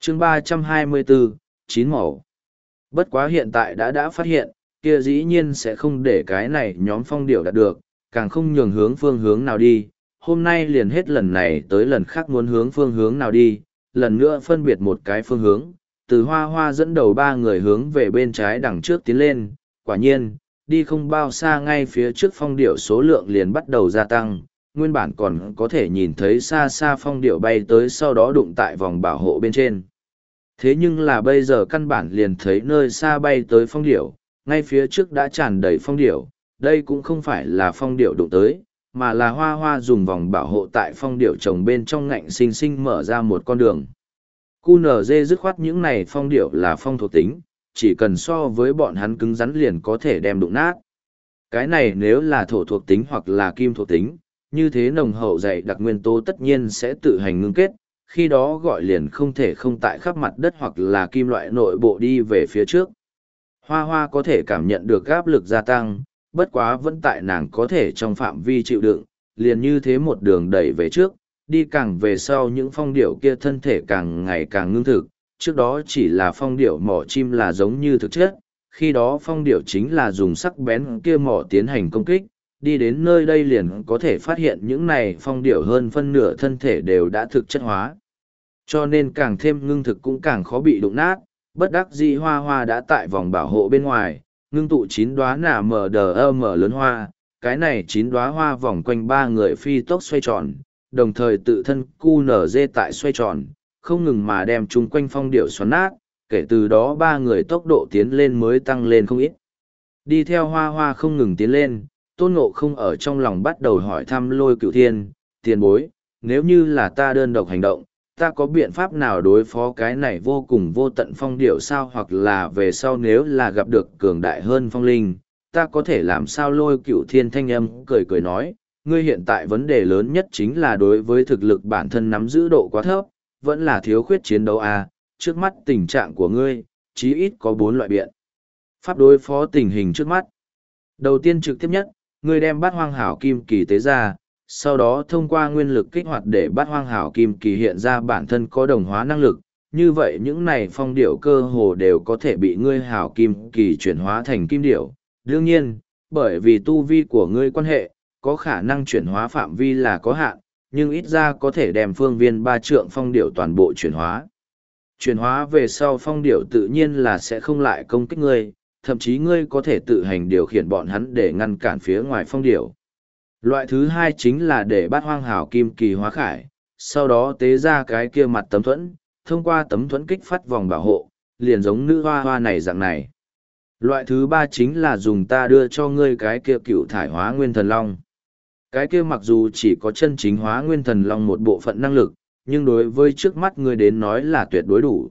chương 324, chín màu. Bất quá hiện tại đã phát hiện, kia dĩ nhiên sẽ không để cái này nhóm phong điệu đạt được, càng không nhường hướng phương hướng nào đi. Hôm nay liền hết lần này tới lần khác muốn hướng phương hướng nào đi, lần nữa phân biệt một cái phương hướng, từ hoa hoa dẫn đầu ba người hướng về bên trái đằng trước tiến lên. Quả nhiên, đi không bao xa ngay phía trước phong điệu số lượng liền bắt đầu gia tăng, nguyên bản còn có thể nhìn thấy xa xa phong điệu bay tới sau đó đụng tại vòng bảo hộ bên trên. Thế nhưng là bây giờ căn bản liền thấy nơi xa bay tới phong điệu, ngay phía trước đã tràn đầy phong điệu, đây cũng không phải là phong điệu đụng tới, mà là hoa hoa dùng vòng bảo hộ tại phong điệu trồng bên trong ngạnh xinh xinh mở ra một con đường. QNZ dứt khoát những này phong điệu là phong thuộc tính, chỉ cần so với bọn hắn cứng rắn liền có thể đem đụng nát. Cái này nếu là thổ thuộc tính hoặc là kim thuộc tính, như thế nồng hậu dày đặc nguyên tố tất nhiên sẽ tự hành ngưng kết, khi đó gọi liền không thể không tại khắp mặt đất hoặc là kim loại nội bộ đi về phía trước. Hoa hoa có thể cảm nhận được áp lực gia tăng, bất quá vẫn tại nàng có thể trong phạm vi chịu đựng, liền như thế một đường đẩy về trước, đi càng về sau những phong điệu kia thân thể càng ngày càng ngưng thực, trước đó chỉ là phong điệu mỏ chim là giống như thực chất, khi đó phong điệu chính là dùng sắc bén kia mỏ tiến hành công kích, đi đến nơi đây liền có thể phát hiện những này phong điệu hơn phân nửa thân thể đều đã thực chất hóa. Cho nên càng thêm ngưng thực cũng càng khó bị đụng nát, bất đắc dĩ hoa hoa đã tại vòng bảo hộ bên ngoài, ngưng tụ 9 đóa nà mở lớn hoa, cái này 9 đóa hoa vòng quanh ba người phi tốc xoay tròn, đồng thời tự thân QNZ tại xoay tròn, không ngừng mà đem chung quanh phong điệu xoắn nát, kể từ đó ba người tốc độ tiến lên mới tăng lên không ít. Đi theo hoa hoa không ngừng tiến lên, Tôn Ngộ không ở trong lòng bắt đầu hỏi thăm Lôi Cửu Thiên, tiền bối, nếu như là ta đơn độc hành động, ta có biện pháp nào đối phó cái này vô cùng vô tận phong điệu sao, hoặc là về sau nếu là gặp được cường đại hơn phong linh, ta có thể làm sao? Lôi Cửu Thiên thanh âm cười cười nói, ngươi hiện tại vấn đề lớn nhất chính là đối với thực lực bản thân nắm giữ độ quá thấp, vẫn là thiếu khuyết chiến đấu à, trước mắt tình trạng của ngươi, chí ít có 4 loại biện pháp đối phó tình hình trước mắt. Đầu tiên trực tiếp nhất, ngươi đem bát hoang hảo kim kỳ tế ra, sau đó thông qua nguyên lực kích hoạt để bát hoang hảo kim kỳ hiện ra bản thân có đồng hóa năng lực, như vậy những này phong điệu cơ hồ đều có thể bị ngươi hảo kim kỳ chuyển hóa thành kim điệu. Đương nhiên, bởi vì tu vi của ngươi quan hệ, có khả năng chuyển hóa phạm vi là có hạn, nhưng ít ra có thể đem phương viên 3 trượng phong điệu toàn bộ chuyển hóa. Chuyển hóa về sau phong điệu tự nhiên là sẽ không lại công kích ngươi, thậm chí ngươi có thể tự hành điều khiển bọn hắn để ngăn cản phía ngoài phong điệu. Loại thứ hai chính là để bát hoang hảo kim kỳ hóa khải, sau đó tế ra cái kia mặt tấm thuẫn, thông qua tấm thuẫn kích phát vòng bảo hộ, liền giống nữ hoa hoa này dạng này. Loại thứ ba chính là dùng ta đưa cho ngươi cái kia cựu thải hóa nguyên thần long. Cái kia mặc dù chỉ có chân chính hóa nguyên thần long một bộ phận năng lực, nhưng đối với trước mắt ngươi đến nói là tuyệt đối đủ.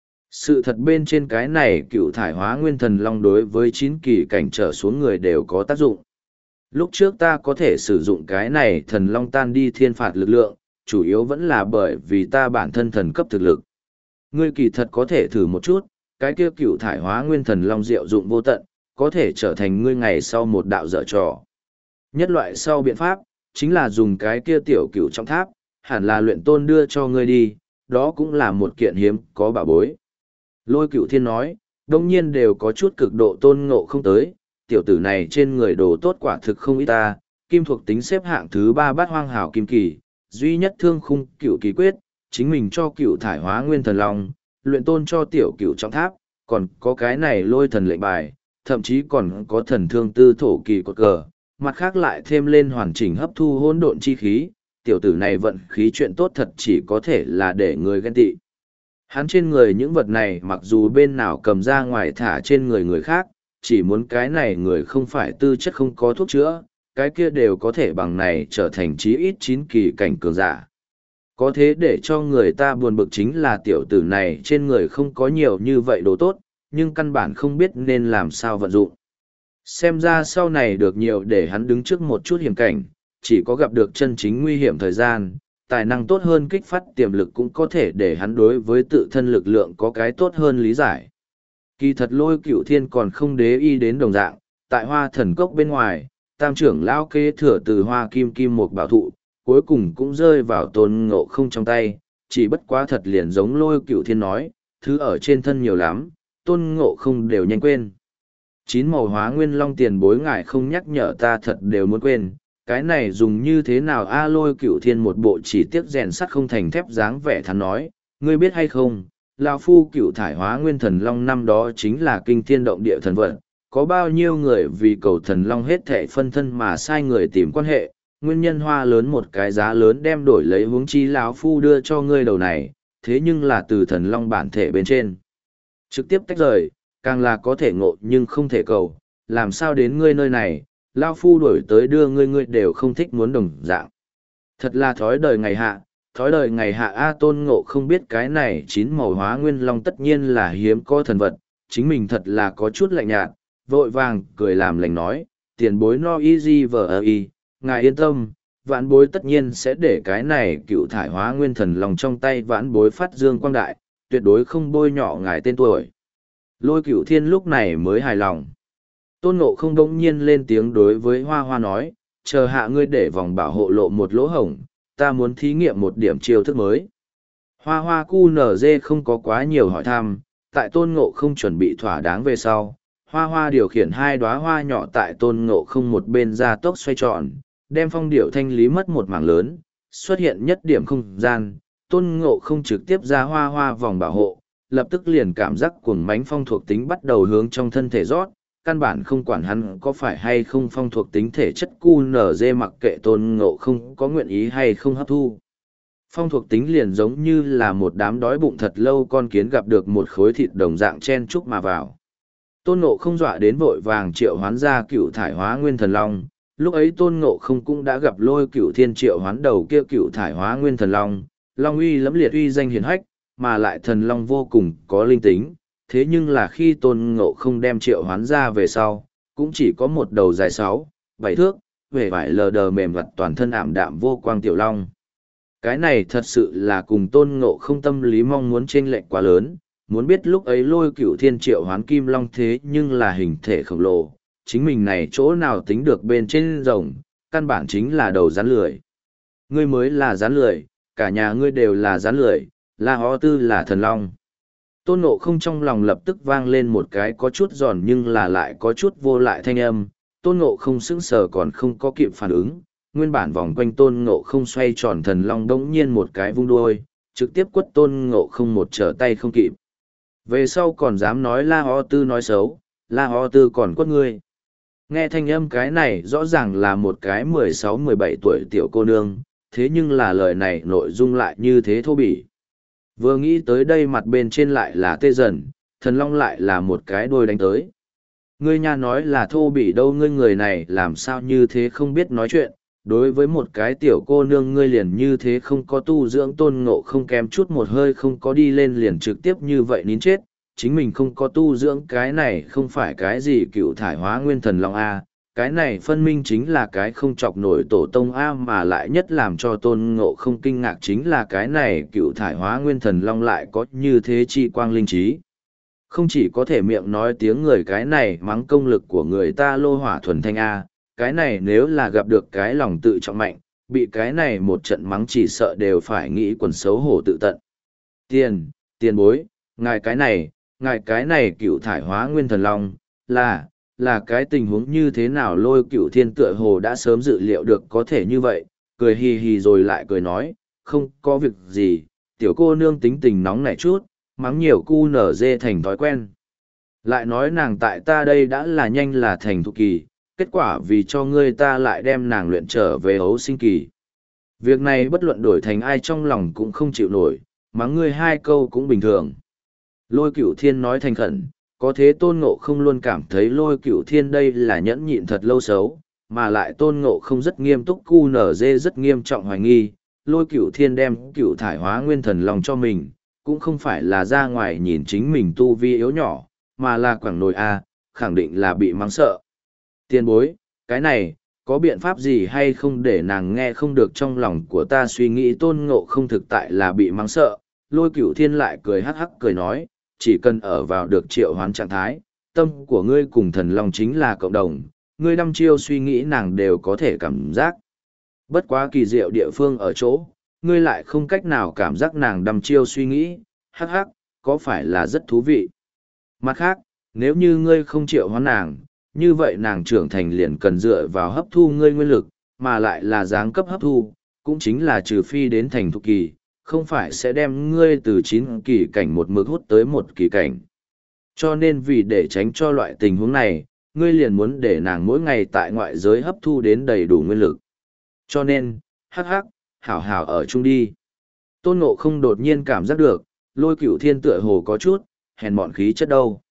Sự thật bên trên cái này cựu thải hóa nguyên thần long đối với 9 kỳ cảnh trở xuống người đều có tác dụng. Lúc trước ta có thể sử dụng cái này thần long tan đi thiên phạt lực lượng, chủ yếu vẫn là bởi vì ta bản thân thần cấp thực lực. Ngươi kỳ thật có thể thử một chút, cái kia cựu thải hóa nguyên thần long diệu dụng vô tận, có thể trở thành ngươi ngày sau một đạo dở trò. Nhất loại sau biện pháp, chính là dùng cái kia tiểu cựu trong tháp, hẳn là luyện tôn đưa cho ngươi đi, đó cũng là một kiện hiếm có bảo bối. Lôi Cửu Thiên nói, đông nhiên đều có chút cực độ Tôn Ngộ không tới, tiểu tử này trên người đồ tốt quả thực không ít ta, kim thuộc tính xếp hạng thứ 3 bát hoang hảo kim kỳ, duy nhất thương khung cửu kỳ quyết, chính mình cho cửu thải hóa nguyên thần long, luyện tôn cho tiểu cửu trọng tháp, còn có cái này lôi thần lệnh bài, thậm chí còn có thần thương tư thổ kỳ cột cờ, mặt khác lại thêm lên hoàn chỉnh hấp thu hỗn độn chi khí, tiểu tử này vận khí chuyện tốt thật chỉ có thể là để người ghen tị. Hắn trên người những vật này mặc dù bên nào cầm ra ngoài thả trên người người khác, chỉ muốn cái này người không phải tư chất không có thuốc chữa, cái kia đều có thể bằng này trở thành chí ít 9 kỳ cảnh cường giả. Có thế để cho người ta buồn bực chính là tiểu tử này trên người không có nhiều như vậy đồ tốt, nhưng căn bản không biết nên làm sao vận dụng. Xem ra sau này được nhiều để hắn đứng trước một chút hiểm cảnh, chỉ có gặp được chân chính nguy hiểm thời gian, tài năng tốt hơn kích phát tiềm lực cũng có thể để hắn đối với tự thân lực lượng có cái tốt hơn lý giải. Kỳ thật Lôi Cửu Thiên còn không đế y đến đồng dạng, tại Hoa Thần Cốc bên ngoài, tam trưởng lão kế thừa từ Hoa Kim Kim một bảo thụ, cuối cùng cũng rơi vào Tôn Ngộ không trong tay, chỉ bất quá thật liền giống Lôi Cửu Thiên nói, thứ ở trên thân nhiều lắm, Tôn Ngộ Không đều nhanh quên. Chín màu hóa nguyên long tiền bối ngài không nhắc nhở ta thật đều muốn quên, cái này dùng như thế nào a Lôi Cửu Thiên một bộ chỉ tiếc rèn sắt không thành thép dáng vẻ thắn nói, ngươi biết hay không, lão phu Cửu thải hóa nguyên thần long năm đó chính là kinh thiên động địa thần vật, có bao nhiêu người vì cầu thần long hết thệ phân thân mà sai người tìm quan hệ, nguyên nhân hoa lớn một cái giá lớn đem đổi lấy huống chi lão phu đưa cho ngươi đầu này, thế nhưng là từ thần long bản thể bên trên. Trực tiếp tách rời, càng là có thể ngộ nhưng không thể cầu, làm sao đến ngươi nơi này, lão phu đổi tới đưa ngươi đều không thích muốn đồng dạng. Thật là thói đời ngày hạ, thói đời ngày hạ A Tôn Ngộ không biết cái này chín màu hóa nguyên long tất nhiên là hiếm có thần vật, chính mình thật là có chút lạnh nhạt, vội vàng cười làm lành nói, tiền bối no easy vờ y, ngài yên tâm, vãn bối tất nhiên sẽ để cái này cựu thải hóa nguyên thần lòng trong tay vãn bối phát dương quang đại, tuyệt đối không bôi nhọ ngài tên tuổi. Lôi Cửu Thiên lúc này mới hài lòng. Tôn Ngộ không đống nhiên lên tiếng đối với Hoa Hoa nói, chờ hạ ngươi để vòng bảo hộ lộ một lỗ hổng, ta muốn thí nghiệm một điểm chiêu thức mới. Hoa Hoa cu nở dê không có quá nhiều hỏi thăm, tại Tôn Ngộ không chuẩn bị thỏa đáng về sau. Hoa Hoa điều khiển hai đóa hoa nhỏ tại Tôn Ngộ không một bên ra tốc xoay tròn, đem phong điệu thanh lý mất một mảng lớn, xuất hiện nhất điểm không gian, Tôn Ngộ không trực tiếp ra Hoa Hoa vòng bảo hộ, lập tức liền cảm giác cuồng mánh phong thuộc tính bắt đầu hướng trong thân thể rót, căn bản không quản hắn có phải hay không phong thuộc tính thể chất QNZ mặc kệ Tôn Ngộ không có nguyện ý hay không hấp thu. Phong thuộc tính liền giống như là một đám đói bụng thật lâu con kiến gặp được một khối thịt đồng dạng chen chúc mà vào. Tôn Ngộ không dọa đến vội vàng triệu hoán ra cựu thải hóa nguyên thần long, lúc ấy Tôn Ngộ không cũng đã gặp Lôi Cửu Thiên triệu hoán đầu kia cựu thải hóa nguyên thần long, long uy lẫm liệt uy danh hiển hách, mà lại thần long vô cùng có linh tính, thế nhưng là khi Tôn Ngộ không đem triệu hoán ra về sau, cũng chỉ có một đầu dài 6, 7 thước, vẻ vải lờ đờ mềm vặt toàn thân ảm đạm vô quang tiểu long. Cái này thật sự là cùng Tôn Ngộ không tâm lý mong muốn chênh lệch quá lớn, muốn biết lúc ấy Lôi Cửu Thiên triệu hoán kim long thế nhưng là hình thể khổng lồ, chính mình này chỗ nào tính được bên trên rồng, căn bản chính là đầu rắn lười. Ngươi mới là rắn lười, cả nhà ngươi đều là rắn lười, La Ho Tư là thần long. Tôn Ngộ không trong lòng lập tức vang lên một cái có chút giòn nhưng là lại có chút vô lại thanh âm, Tôn Ngộ không sững sờ còn không có kịp phản ứng, nguyên bản vòng quanh Tôn Ngộ không xoay tròn thần long đống nhiên một cái vung đuôi, trực tiếp quất Tôn Ngộ không một trở tay không kịp. Về sau còn dám nói La Ho Tư nói xấu, La Ho Tư còn quất ngươi. Nghe thanh âm cái này rõ ràng là một cái 16-17 tuổi tiểu cô nương, thế nhưng là lời này nội dung lại như thế thô bỉ. Vừa nghĩ tới đây mặt bên trên lại là tê dần, thần long lại là một cái đôi đánh tới. Ngươi nha nói là thô bỉ đâu, ngươi người này làm sao như thế không biết nói chuyện, đối với một cái tiểu cô nương ngươi liền như thế không có tu dưỡng. Tôn Ngộ không kém chút một hơi không có đi lên liền trực tiếp như vậy nín chết, chính mình không có tu dưỡng cái này không phải cái gì cựu thải hóa nguyên thần long A, cái này phân minh chính là cái không chọc nổi tổ tông A, mà lại nhất làm cho Tôn Ngộ không kinh ngạc chính là cái này cựu thải hóa nguyên thần long lại có như thế chi quang linh trí. Không chỉ có thể miệng nói tiếng người, cái này mắng công lực của người ta lô hỏa thuần thanh A, cái này nếu là gặp được cái lòng tự trọng mạnh, bị cái này một trận mắng chỉ sợ đều phải nghĩ quần xấu hổ tự tận. Tiền bối, ngài cái này cựu thải hóa nguyên thần long, là cái tình huống như thế nào? Lôi Cửu Thiên tựa hồ đã sớm dự liệu được có thể như vậy, cười hì hì rồi lại cười nói, không có việc gì, tiểu cô nương tính tình nóng nảy chút, mắng nhiều cu nở dê thành thói quen. Lại nói nàng tại ta đây đã là nhanh là thành thục kỳ, kết quả vì cho ngươi ta lại đem nàng luyện trở về ấu sinh kỳ. Việc này bất luận đổi thành ai trong lòng cũng không chịu nổi, mắng ngươi hai câu cũng bình thường. Lôi Cửu Thiên nói thành khẩn, có thế Tôn Ngộ không luôn cảm thấy Lôi Cửu Thiên đây là nhẫn nhịn thật lâu xấu, mà lại Tôn Ngộ không rất nghiêm túc, QNZ rất nghiêm trọng hoài nghi, Lôi Cửu Thiên đem cựu thải hóa nguyên thần lòng cho mình, cũng không phải là ra ngoài nhìn chính mình tu vi yếu nhỏ, mà là quảng nồi A, khẳng định là bị mắng sợ. Tiền bối, cái này, có biện pháp gì hay không để nàng nghe không được trong lòng của ta suy nghĩ? Tôn Ngộ không thực tại là bị mắng sợ, Lôi Cửu Thiên lại cười hắc hắc cười nói, chỉ cần ở vào được triệu hoán trạng thái, tâm của ngươi cùng thần long chính là cộng đồng, ngươi đăm chiêu suy nghĩ nàng đều có thể cảm giác. Bất quá kỳ diệu địa phương ở chỗ, ngươi lại không cách nào cảm giác nàng đăm chiêu suy nghĩ, hắc hắc, có phải là rất thú vị. Mặt khác, nếu như ngươi không triệu hoán nàng, như vậy nàng trưởng thành liền cần dựa vào hấp thu ngươi nguyên lực, mà lại là giáng cấp hấp thu, cũng chính là trừ phi đến thành thục kỳ, không phải sẽ đem ngươi từ 9 kỳ cảnh một mực hút tới 1 kỳ cảnh. Cho nên vì để tránh cho loại tình huống này, ngươi liền muốn để nàng mỗi ngày tại ngoại giới hấp thu đến đầy đủ nguyên lực. Cho nên, hắc hắc, hảo hảo ở chung đi. Tôn Ngộ không đột nhiên cảm giác được, Lôi Cửu Thiên tựa hồ có chút, hèn mọn khí chất đâu.